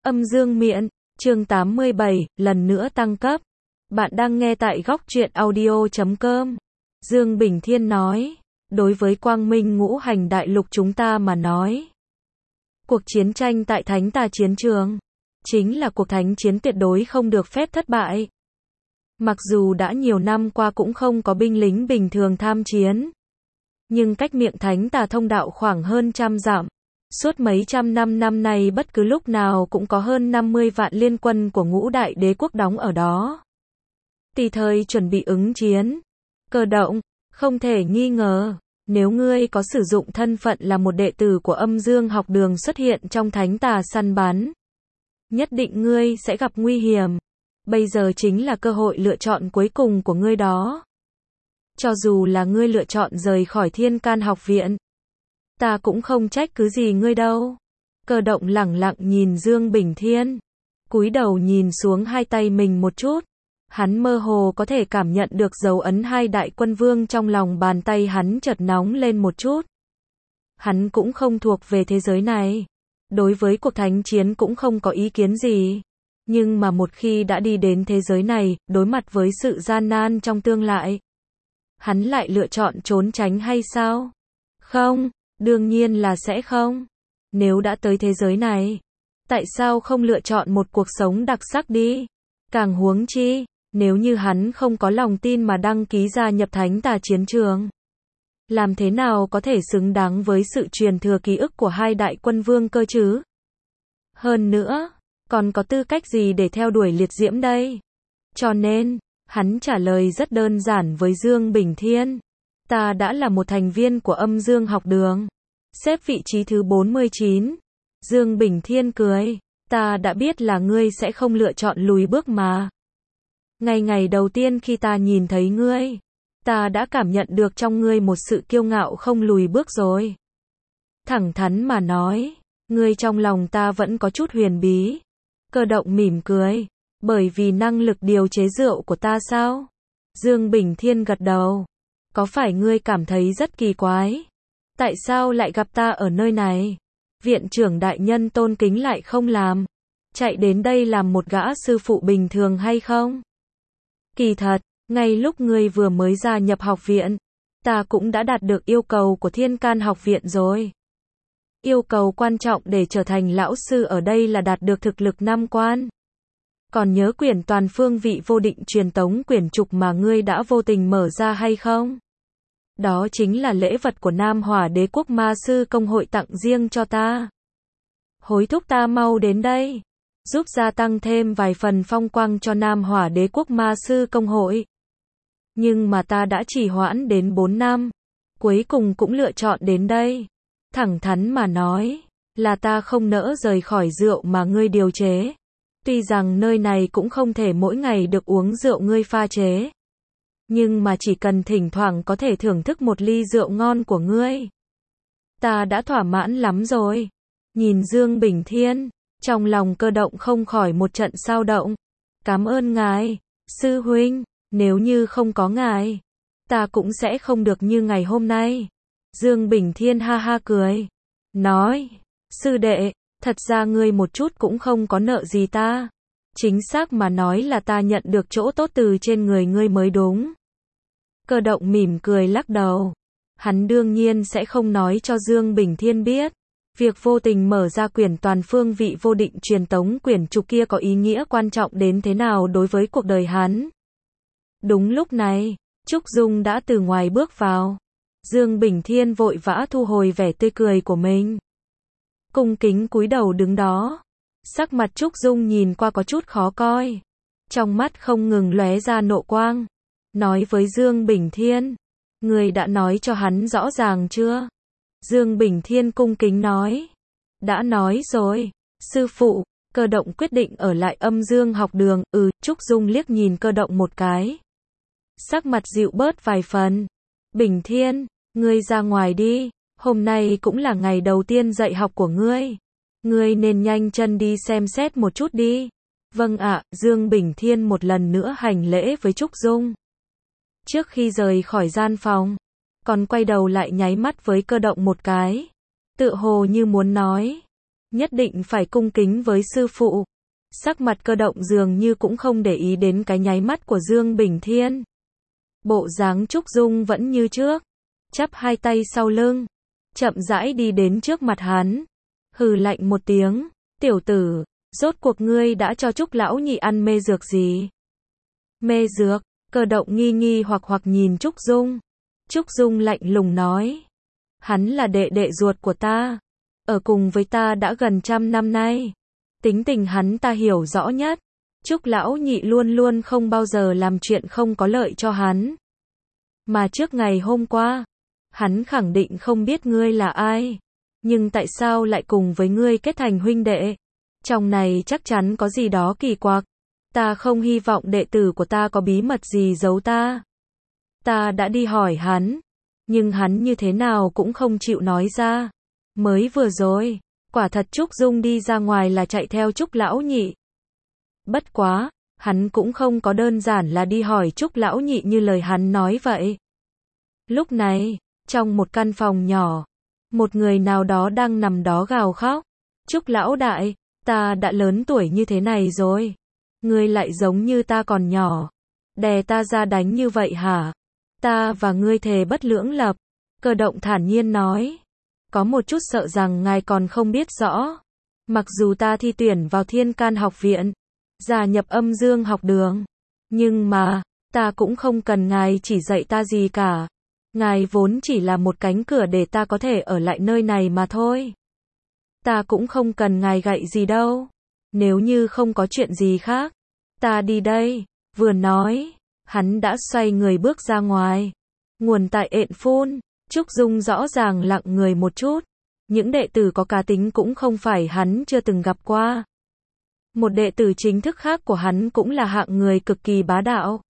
Âm dương miện, chương 87, lần nữa tăng cấp. Bạn đang nghe tại góc truyện audio.com. Dương Bình Thiên nói, đối với quang minh ngũ hành đại lục chúng ta mà nói. Cuộc chiến tranh tại Thánh Tà chiến trường, chính là cuộc thánh chiến tuyệt đối không được phép thất bại. Mặc dù đã nhiều năm qua cũng không có binh lính bình thường tham chiến. Nhưng cách miệng Thánh Tà thông đạo khoảng hơn trăm dặm. Suốt mấy trăm năm nay bất cứ lúc nào cũng có hơn 50 vạn liên quân của ngũ đại đế quốc đóng ở đó. Tùy thời chuẩn bị ứng chiến. Cơ động, không thể nghi ngờ, nếu ngươi có sử dụng thân phận là một đệ tử của âm dương học đường xuất hiện trong Thánh Tà săn bắn. Nhất định ngươi sẽ gặp nguy hiểm. Bây giờ chính là cơ hội lựa chọn cuối cùng của ngươi đó. Cho dù là ngươi lựa chọn rời khỏi Thiên Can học viện, ta cũng không trách cứ gì ngươi đâu. Cơ động lẳng lặng nhìn Dương Bình Thiên, cúi đầu nhìn xuống hai tay mình một chút. Hắn mơ hồ có thể cảm nhận được dấu ấn hai đại quân vương trong lòng bàn tay hắn chợt nóng lên một chút. Hắn cũng không thuộc về thế giới này. Đối với cuộc thánh chiến cũng không có ý kiến gì. Nhưng mà một khi đã đi đến thế giới này, đối mặt với sự gian nan trong tương lai, hắn lại lựa chọn trốn tránh hay sao? Không. Đương nhiên là sẽ không. Nếu đã tới thế giới này, tại sao không lựa chọn một cuộc sống đặc sắc đi? Càng huống chi, nếu như hắn không có lòng tin mà đăng ký gia nhập Thánh Tà chiến trường, làm thế nào có thể xứng đáng với sự truyền thừa ký ức của hai đại quân vương cơ chứ? Hơn nữa, còn có tư cách gì để theo đuổi liệt diễm đây? Cho nên, hắn trả lời rất đơn giản với Dương Bình Thiên. Ta đã là một thành viên của âm dương học đường. Xếp vị trí thứ 49. Dương Bình Thiên cười. Ta đã biết là ngươi sẽ không lựa chọn lùi bước mà. Ngày đầu tiên khi ta nhìn thấy ngươi, ta đã cảm nhận được trong ngươi một sự kiêu ngạo không lùi bước rồi. Thẳng thắn mà nói, ngươi trong lòng ta vẫn có chút huyền bí. Cơ động mỉm cười. Bởi vì năng lực điều chế rượu của ta sao? Dương Bình Thiên gật đầu. Có phải ngươi cảm thấy rất kỳ quái? Tại sao lại gặp ta ở nơi này? Viện trưởng đại nhân tôn kính lại không làm. Chạy đến đây làm một gã sư phụ bình thường hay không? Kỳ thật, ngay lúc ngươi vừa mới gia nhập học viện, ta cũng đã đạt được yêu cầu của Thiên Can học viện rồi. Yêu cầu quan trọng để trở thành lão sư ở đây là đạt được thực lực 5 quan. Còn nhớ quyển toàn phương vị vô định truyền tống quyển trục mà ngươi đã vô tình mở ra hay không? Đó chính là lễ vật của Nam Hỏa Đế quốc Ma sư công hội tặng riêng cho ta. Hối thúc ta mau đến đây, giúp gia tăng thêm vài phần phong quang cho Nam Hỏa Đế quốc Ma sư công hội. Nhưng mà ta đã trì hoãn đến 4 năm, cuối cùng cũng lựa chọn đến đây. Thẳng thắn mà nói, là ta không nỡ rời khỏi rượu mà ngươi điều chế. Tuy rằng nơi này cũng không thể mỗi ngày được uống rượu ngươi pha chế. Nhưng mà chỉ cần thỉnh thoảng có thể thưởng thức một ly rượu ngon của ngươi, ta đã thỏa mãn lắm rồi. Nhìn Dương Bình Thiên, trong lòng cơ động không khỏi một trận xao động. Cảm ơn ngài, sư huynh, nếu như không có ngài, ta cũng sẽ không được như ngày hôm nay. Dương Bình Thiên ha ha cười, nói, sư đệ, thật ra ngươi một chút cũng không có nợ gì ta. Chính xác mà nói là ta nhận được chỗ tốt từ trên người ngươi mới đúng. Cơ động mỉm cười lắc đầu. Hắn đương nhiên sẽ không nói cho Dương Bình Thiên biết. Việc vô tình mở ra quyển toàn phương vị vô định truyền tống quyển trục kia có ý nghĩa quan trọng đến thế nào đối với cuộc đời hắn. Đúng lúc này, Trúc Dung đã từ ngoài bước vào. Dương Bình Thiên vội vã thu hồi vẻ tươi cười của mình. Cung kính cúi đầu đứng đó. Sắc mặt Trúc Dung nhìn qua có chút khó coi. Trong mắt không ngừng lóe ra nộ quang. Nói với Dương Bình Thiên, người đã nói cho hắn rõ ràng chưa? Dương Bình Thiên cung kính nói, đã nói rồi, sư phụ. Cơ động quyết định ở lại âm dương học đường. Trúc Dung liếc nhìn cơ động một cái. Sắc mặt dịu bớt vài phần. Bình Thiên, ngươi ra ngoài đi, hôm nay cũng là ngày đầu tiên dạy học của ngươi. Ngươi nên nhanh chân đi xem xét một chút đi. Vâng ạ. Dương Bình Thiên một lần nữa hành lễ với Trúc Dung. Trước khi rời khỏi gian phòng, còn quay đầu lại nháy mắt với cơ động một cái. Tựa hồ như muốn nói, nhất định phải cung kính với sư phụ. Sắc mặt Cơ Động dường như cũng không để ý đến cái nháy mắt của Dương Bình Thiên. Bộ dáng Trúc Dung vẫn như trước, chắp hai tay sau lưng, chậm rãi đi đến trước mặt hắn, hừ lạnh một tiếng, "Tiểu tử, rốt cuộc ngươi đã cho Trúc lão nhị ăn mê dược gì?" "Mê dược?" Cơ Động nghi nghi hoặc nhìn Trúc Dung. Trúc Dung lạnh lùng nói, "Hắn là đệ đệ ruột của ta, ở cùng với ta đã gần 100 năm nay. Tính tình hắn ta hiểu rõ nhất. Trúc lão nhị luôn luôn không bao giờ làm chuyện không có lợi cho hắn. Mà trước ngày hôm qua, hắn khẳng định không biết ngươi là ai. Nhưng tại sao lại cùng với ngươi kết thành huynh đệ? Trong này chắc chắn có gì đó kỳ quặc. Ta không hy vọng đệ tử của ta có bí mật gì giấu ta. Ta đã đi hỏi hắn, nhưng hắn như thế nào cũng không chịu nói ra. Mới vừa rồi, quả thật Trúc Dung đi ra ngoài là chạy theo Trúc lão nhị. Bất quá, hắn cũng không có đơn giản là đi hỏi Trúc lão nhị như lời hắn nói vậy." Lúc này, trong một căn phòng nhỏ, một người nào đó đang nằm đó gào khóc. "Trúc lão đại, ta đã lớn tuổi như thế này rồi. Ngươi lại giống như ta còn nhỏ. Đè ta ra đánh như vậy hả? Ta và ngươi thề bất lưỡng lập." Cơ Động thản nhiên nói, "Có một chút sợ rằng ngài còn không biết rõ. Mặc dù ta thi tuyển vào Thiên Can học viện, gia nhập Âm Dương học đường, nhưng mà, ta cũng không cần ngài chỉ dạy ta gì cả. Ngài vốn chỉ là một cánh cửa để ta có thể ở lại nơi này mà thôi. Ta cũng không cần ngài gạy gì đâu. Nếu như không có chuyện gì khác, ta đi đây." Vừa nói, hắn đã xoay người bước ra ngoài. Nguồn tại Ện Phun. Trúc Dung rõ ràng lặng người một chút. Những đệ tử có cá tính cũng không phải hắn chưa từng gặp qua. Một đệ tử chính thức khác của hắn cũng là hạng người cực kỳ bá đạo.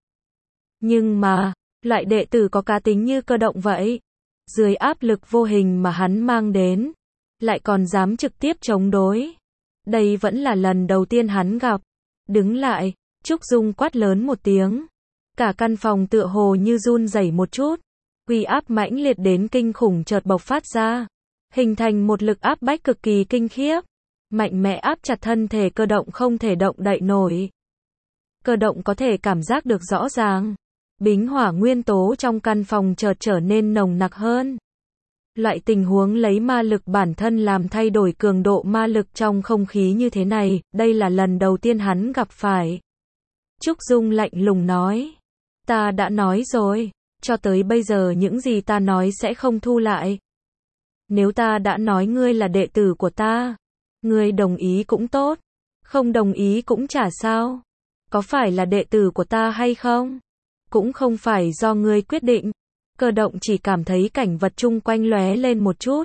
Nhưng mà, loại đệ tử có cá tính như Cơ Động vậy, dưới áp lực vô hình mà hắn mang đến, lại còn dám trực tiếp chống đối. Đây vẫn là lần đầu tiên hắn gặp. "Đứng lại!" Trúc Dung quát lớn một tiếng. Cả căn phòng tựa hồ như run rẩy một chút. Uy áp mãnh liệt đến kinh khủng chợt bộc phát ra, hình thành một lực áp bách cực kỳ kinh khiếp, mạnh mẽ áp chặt thân thể Cơ Động không thể động đậy nổi. Cơ Động có thể cảm giác được rõ ràng, bính hỏa nguyên tố trong căn phòng chợt trở nên nồng nặc hơn. Loại tình huống lấy ma lực bản thân làm thay đổi cường độ ma lực trong không khí như thế này, đây là lần đầu tiên hắn gặp phải. Trúc Dung lạnh lùng nói, "Ta đã nói rồi, cho tới bây giờ những gì ta nói sẽ không thu lại. Nếu ta đã nói ngươi là đệ tử của ta, ngươi đồng ý cũng tốt, không đồng ý cũng chả sao. Có phải là đệ tử của ta hay không, cũng không phải do ngươi quyết định." Cơ Động chỉ cảm thấy cảnh vật chung quanh lóe lên một chút.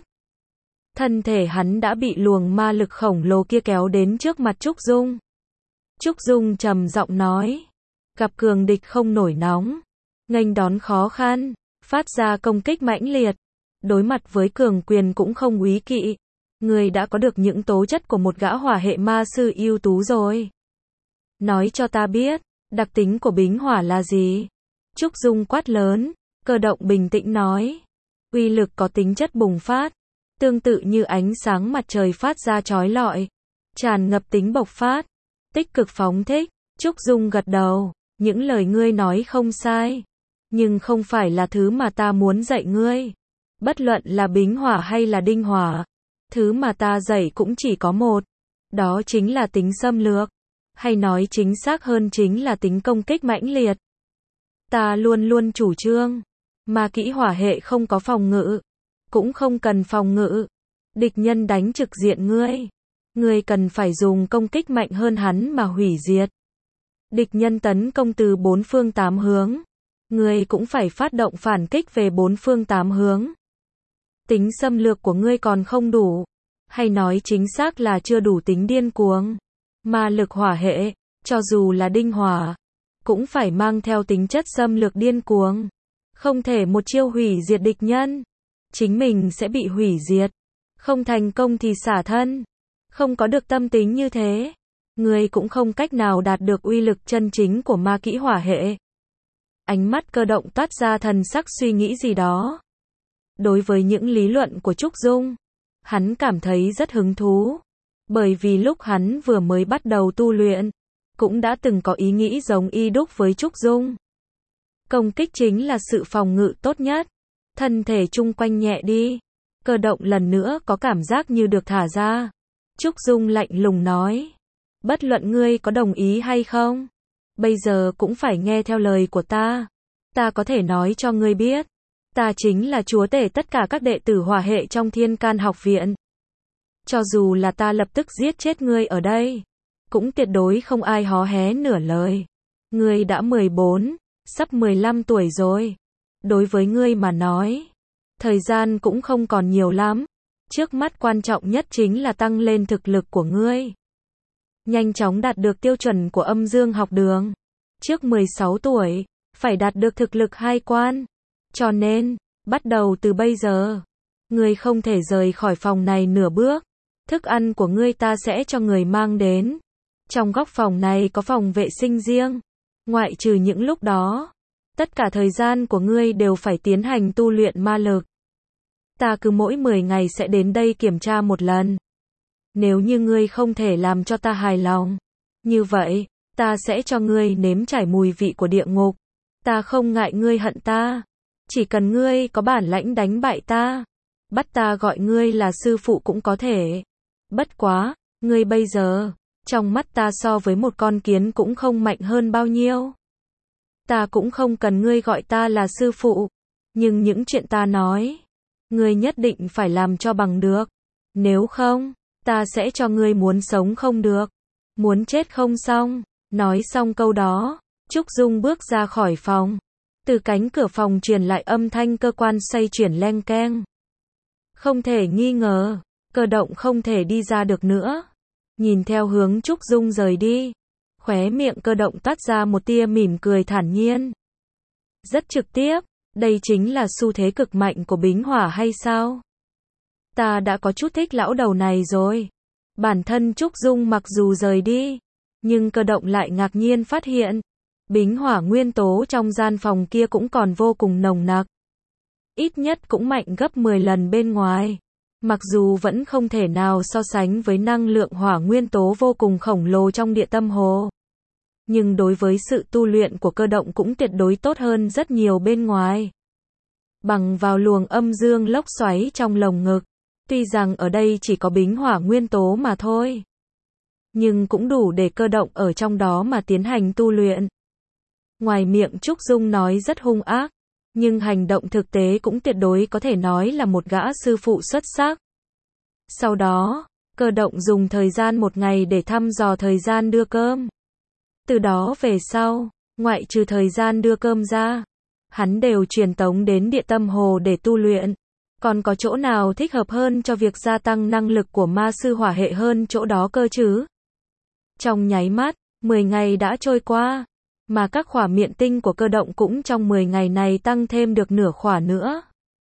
Thân thể hắn đã bị luồng ma lực khổng lồ kia kéo đến trước mặt Trúc Dung. Trúc Dung trầm giọng nói, gặp cường địch không nổi nóng, nghênh đón khó khăn, phát ra công kích mãnh liệt, đối mặt với cường quyền cũng không úy kỵ. Ngươi đã có được những tố chất của một gã hỏa hệ ma sư ưu tú rồi. Nói cho ta biết, đặc tính của bính hỏa là gì? Trúc Dung quát lớn. Cơ Động bình tĩnh nói, uy lực có tính chất bùng phát, tương tự như ánh sáng mặt trời phát ra chói lọi, tràn ngập tính bộc phát, tích cực phóng thích. Trúc Dung gật đầu, những lời ngươi nói không sai, nhưng không phải là thứ mà ta muốn dạy ngươi. Bất luận là bính hỏa hay là đinh hỏa, thứ mà ta dạy cũng chỉ có một, đó chính là tính xâm lược, hay nói chính xác hơn chính là tính công kích mãnh liệt. Ta luôn luôn chủ trương, ma kỹ hỏa hệ không có phòng ngự, cũng không cần phòng ngự. Địch nhân đánh trực diện ngươi cần phải dùng công kích mạnh hơn hắn mà hủy diệt. Địch nhân tấn công từ 4 phương 8 hướng, ngươi cũng phải phát động phản kích về 4 phương 8 hướng. Tính xâm lược của ngươi còn không đủ, hay nói chính xác là chưa đủ tính điên cuồng. Ma lực hỏa hệ, cho dù là đinh hỏa, cũng phải mang theo tính chất xâm lược điên cuồng. Không thể một chiêu hủy diệt địch nhân, chính mình sẽ bị hủy diệt. Không thành công thì xả thân. Không có được tâm tính như thế, ngươi cũng không cách nào đạt được uy lực chân chính của ma kỹ hỏa hệ. Ánh mắt Cơ Động toát ra thần sắc suy nghĩ gì đó. Đối với những lý luận của Trúc Dung, hắn cảm thấy rất hứng thú. Bởi vì lúc hắn vừa mới bắt đầu tu luyện, cũng đã từng có ý nghĩ giống y đúc với Trúc Dung. Công kích chính là sự phòng ngự tốt nhất. Thân thể chung quanh nhẹ đi. Cơ động lần nữa có cảm giác như được thả ra. Trúc Dung lạnh lùng nói. Bất luận ngươi có đồng ý hay không, bây giờ cũng phải nghe theo lời của ta. Ta có thể nói cho ngươi biết, ta chính là chúa tể tất cả các đệ tử hỏa hệ trong Thiên Can học viện. Cho dù là ta lập tức giết chết ngươi ở đây, cũng tuyệt đối không ai hó hé nửa lời. Ngươi đã 14, sắp 15 tuổi rồi. Đối với ngươi mà nói, thời gian cũng không còn nhiều lắm. Trước mắt quan trọng nhất chính là tăng lên thực lực của ngươi. Nhanh chóng đạt được tiêu chuẩn của âm dương học đường. Trước 16 tuổi, phải đạt được thực lực 2 quan. Cho nên, bắt đầu từ bây giờ, ngươi không thể rời khỏi phòng này nửa bước. Thức ăn của ngươi ta sẽ cho người mang đến. Trong góc phòng này có phòng vệ sinh riêng. Ngoại trừ những lúc đó, tất cả thời gian của ngươi đều phải tiến hành tu luyện ma lực. Ta cứ mỗi 10 ngày sẽ đến đây kiểm tra một lần. Nếu như ngươi không thể làm cho ta hài lòng, như vậy, ta sẽ cho ngươi nếm trải mùi vị của địa ngục. Ta không ngại ngươi hận ta. Chỉ cần ngươi có bản lãnh đánh bại ta, bắt ta gọi ngươi là sư phụ cũng có thể. Bất quá, ngươi bây giờ, trong mắt ta so với một con kiến cũng không mạnh hơn bao nhiêu. Ta cũng không cần ngươi gọi ta là sư phụ. Nhưng những chuyện ta nói, ngươi nhất định phải làm cho bằng được. Nếu không, ta sẽ cho ngươi muốn sống không được, muốn chết không xong. Nói xong câu đó, Trúc Dung bước ra khỏi phòng. Từ cánh cửa phòng truyền lại âm thanh cơ quan xoay chuyển leng keng. Không thể nghi ngờ, Cơ động không thể đi ra được nữa. Nhìn theo hướng Trúc Dung rời đi, khóe miệng Cơ động toát ra một tia mỉm cười thản nhiên. Rất trực tiếp, đây chính là xu thế cực mạnh của Bính Hỏa hay sao? Ta đã có chút thích lão đầu này rồi. Bản thân Trúc Dung mặc dù rời đi, nhưng Cơ động lại ngạc nhiên phát hiện, Bính Hỏa nguyên tố trong gian phòng kia cũng còn vô cùng nồng nặc. Ít nhất cũng mạnh gấp 10 lần bên ngoài. Mặc dù vẫn không thể nào so sánh với năng lượng hỏa nguyên tố vô cùng khổng lồ trong địa tâm hồ. Nhưng đối với sự tu luyện của Cơ động cũng tuyệt đối tốt hơn rất nhiều bên ngoài. Bằng vào luồng âm dương lốc xoáy trong lồng ngực, tuy rằng ở đây chỉ có Bính Hỏa nguyên tố mà thôi, nhưng cũng đủ để Cơ động ở trong đó mà tiến hành tu luyện. Ngoài miệng Trúc Dung nói rất hung ác, nhưng hành động thực tế cũng tuyệt đối có thể nói là một gã sư phụ xuất sắc. Sau đó, Cơ động dùng thời gian một ngày để thăm dò thời gian đưa cơm. Từ đó về sau, ngoại trừ thời gian đưa cơm ra, hắn đều truyền tống đến địa tâm hồ để tu luyện. Còn có chỗ nào thích hợp hơn cho việc gia tăng năng lực của ma sư hỏa hệ hơn chỗ đó cơ chứ? Trong nháy mắt, 10 ngày đã trôi qua, mà các khỏa miện tinh của Cơ động cũng trong 10 ngày này tăng thêm được nửa khỏa nữa.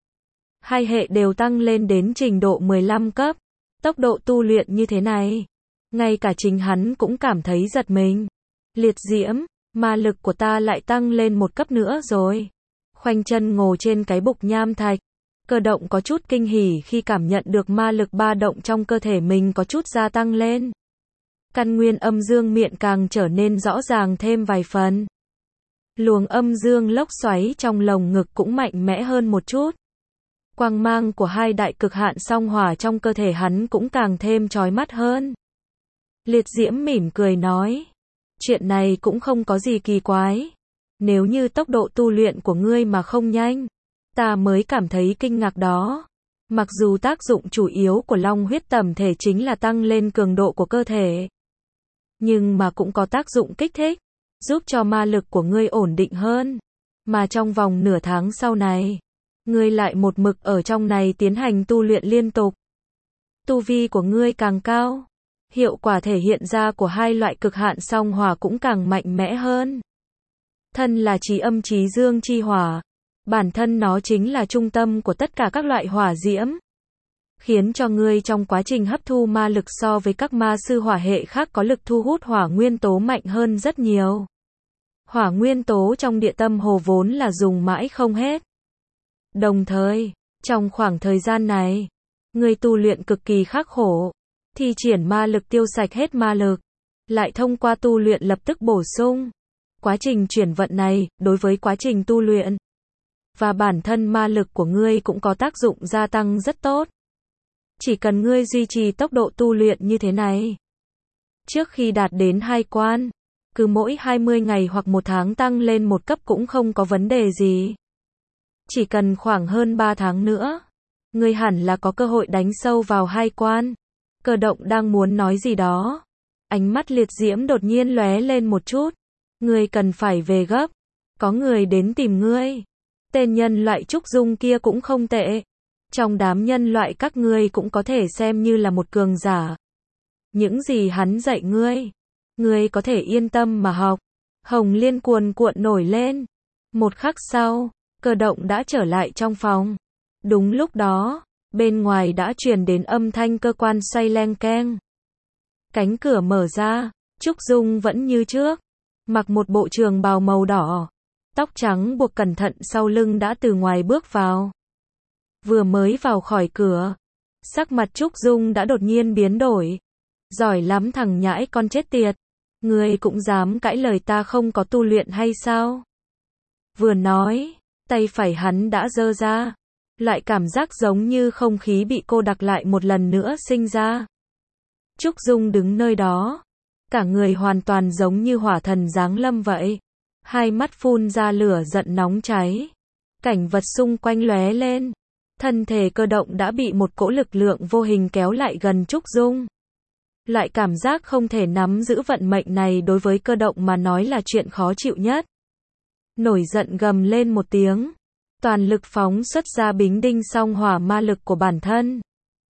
Hai hệ đều tăng lên đến trình độ 15 cấp. Tốc độ tu luyện như thế này, ngay cả chính hắn cũng cảm thấy giật mình. Liệt diễm, ma lực của ta lại tăng lên một cấp nữa rồi. Khoanh chân ngồi trên cái bục nham thạch, Cơ động có chút kinh hỉ khi cảm nhận được ma lực ba động trong cơ thể mình có chút gia tăng lên. Căn nguyên âm dương miện càng trở nên rõ ràng thêm vài phần. Luồng âm dương lốc xoáy trong lồng ngực cũng mạnh mẽ hơn một chút. Quang mang của hai đại cực hạn song hỏa trong cơ thể hắn cũng càng thêm chói mắt hơn. Liệt diễm mỉm cười nói, chuyện này cũng không có gì kỳ quái. Nếu như tốc độ tu luyện của ngươi mà không nhanh, ta mới cảm thấy kinh ngạc đó. Mặc dù tác dụng chủ yếu của long huyết tẩm thể chính là tăng lên cường độ của cơ thể, nhưng mà cũng có tác dụng kích thích, giúp cho ma lực của ngươi ổn định hơn. Mà trong vòng nửa tháng sau này, ngươi lại một mực ở trong này tiến hành tu luyện liên tục. Tu vi của ngươi càng cao, hiệu quả thể hiện ra của hai loại cực hạn song hỏa cũng càng mạnh mẽ hơn. Thân là chí âm chí dương chi hỏa, bản thân nó chính là trung tâm của tất cả các loại hỏa diễm, khiến cho ngươi trong quá trình hấp thu ma lực so với các ma sư hỏa hệ khác có lực thu hút hỏa nguyên tố mạnh hơn rất nhiều. Hỏa nguyên tố trong địa tâm hồ vốn là dùng mãi không hết. Đồng thời, trong khoảng thời gian này, ngươi tu luyện cực kỳ khắc khổ, thi triển ma lực tiêu sạch hết ma lực, lại thông qua tu luyện lập tức bổ sung. Quá trình chuyển vận này, đối với quá trình tu luyện và bản thân ma lực của ngươi cũng có tác dụng gia tăng rất tốt. Chỉ cần ngươi duy trì tốc độ tu luyện như thế này, trước khi đạt đến 2 quan, cứ mỗi 20 ngày hoặc 1 tháng tăng lên 1 cấp cũng không có vấn đề gì. Chỉ cần khoảng hơn 3 tháng nữa, ngươi hẳn là có cơ hội đánh sâu vào 2 quan. Cơ động đang muốn nói gì đó. Ánh mắt liệt diễm đột nhiên lóe lên một chút. Ngươi cần phải về gấp. Có người đến tìm ngươi. Tên nhân loại Trúc Dung kia cũng không tệ. Trong đám nhân loại các ngươi cũng có thể xem như là một cường giả. Những gì hắn dạy ngươi có thể yên tâm mà học. Hồng Liên cuồn cuộn nổi lên. Một khắc sau, Cơ động đã trở lại trong phòng. Đúng lúc đó, bên ngoài đã truyền đến âm thanh cơ quan xoay leng keng. Cánh cửa mở ra, Trúc Dung vẫn như trước, mặc một bộ trường bào màu đỏ, tóc trắng buộc cẩn thận sau lưng đã từ ngoài bước vào. Vừa mới vào khỏi cửa, sắc mặt Trúc Dung đã đột nhiên biến đổi. Giỏi lắm thằng nhãi con chết tiệt, ngươi cũng dám cãi lời ta không có tu luyện hay sao? Vừa nói, tay phải hắn đã giơ ra. Loại cảm giác giống như không khí bị cô đặc lại một lần nữa sinh ra. Trúc Dung đứng nơi đó, cả người hoàn toàn giống như hỏa thần giáng lâm vậy. Hai mắt phun ra lửa giận nóng cháy. Cảnh vật xung quanh lóe lên. Thân thể Cơ động đã bị một cỗ lực lượng vô hình kéo lại gần Trúc Dung. Loại cảm giác không thể nắm giữ vận mệnh này đối với Cơ động mà nói là chuyện khó chịu nhất. Nổi giận gầm lên một tiếng. Toàn lực phóng xuất ra bính đinh song hỏa ma lực của bản thân.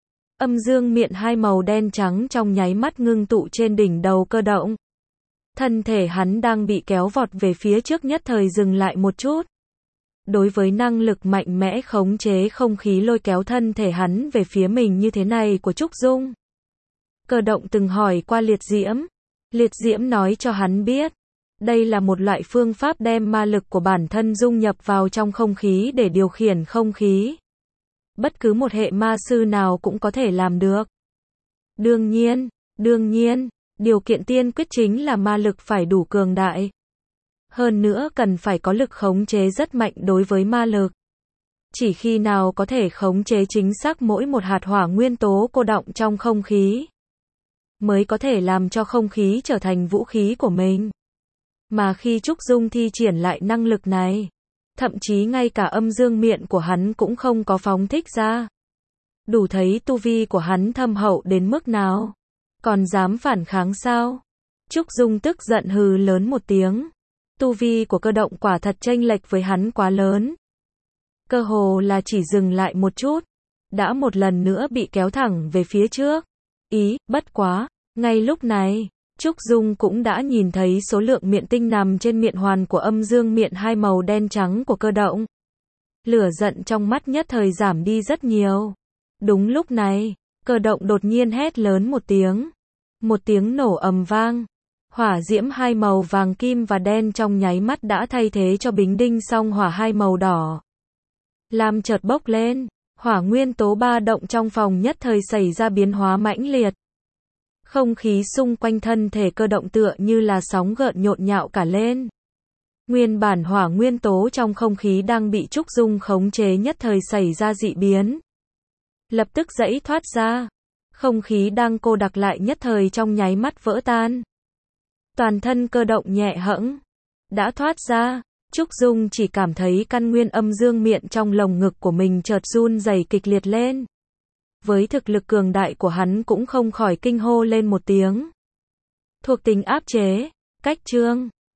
Âm dương miện hai màu đen trắng trong nháy mắt ngưng tụ trên đỉnh đầu Cơ động. Thân thể hắn đang bị kéo vọt về phía trước nhất thời dừng lại một chút. Đối với năng lực mạnh mẽ khống chế không khí lôi kéo thân thể hắn về phía mình như thế này của Trúc Dung. Cơ động từng hỏi qua Liệt Diễm. Liệt Diễm nói cho hắn biết. Đây là một loại phương pháp đem ma lực của bản thân dung nhập vào trong không khí để điều khiển không khí. Bất cứ một hệ ma sư nào cũng có thể làm được. Đương nhiên, điều kiện tiên quyết chính là ma lực phải đủ cường đại. Hơn nữa cần phải có lực khống chế rất mạnh đối với ma lực. Chỉ khi nào có thể khống chế chính xác mỗi một hạt hỏa nguyên tố cô đọng trong không khí, mới có thể làm cho không khí trở thành vũ khí của mình. Mà khi Trúc Dung thi triển lại năng lực này, thậm chí ngay cả âm dương miện của hắn cũng không có phóng thích ra. Đủ thấy tu vi của hắn thâm hậu đến mức nào. Còn dám phản kháng sao? Trúc Dung tức giận hừ lớn một tiếng. Tu vi của Cơ động quả thật chênh lệch với hắn quá lớn. Cơ hồ là chỉ dừng lại một chút, đã một lần nữa bị kéo thẳng về phía trước. Bất quá, ngay lúc này, Trúc Dung cũng đã nhìn thấy số lượng miện tinh nằm trên miện hoàn của âm dương miện hai màu đen trắng của Cơ động. Lửa giận trong mắt nhất thời giảm đi rất nhiều. Đúng lúc này, Cơ động đột nhiên hét lớn một tiếng. Một tiếng nổ ầm vang. Hỏa diễm hai màu vàng kim và đen trong nháy mắt đã thay thế cho bính đinh song hỏa hai màu đỏ. Lam chợt bốc lên, hỏa nguyên tố ba động trong phòng nhất thời xảy ra biến hóa mãnh liệt. Không khí xung quanh thân thể Cơ động tựa như là sóng gợn nhộn nhạo cả lên. Nguyên bản hỏa nguyên tố trong không khí đang bị Trúc Dung khống chế nhất thời xảy ra dị biến. Lập tức giãy thoát ra. Không khí đang cô đặc lại nhất thời trong nháy mắt vỡ tan. Toàn thân Cơ động nhẹ hẫng. Đã thoát ra. Trúc Dung chỉ cảm thấy căn nguyên âm dương miện trong lồng ngực của mình chợt run rẩy kịch liệt lên. Với thực lực cường đại của hắn cũng không khỏi kinh hô lên một tiếng. Thuộc tính áp chế, cách chương.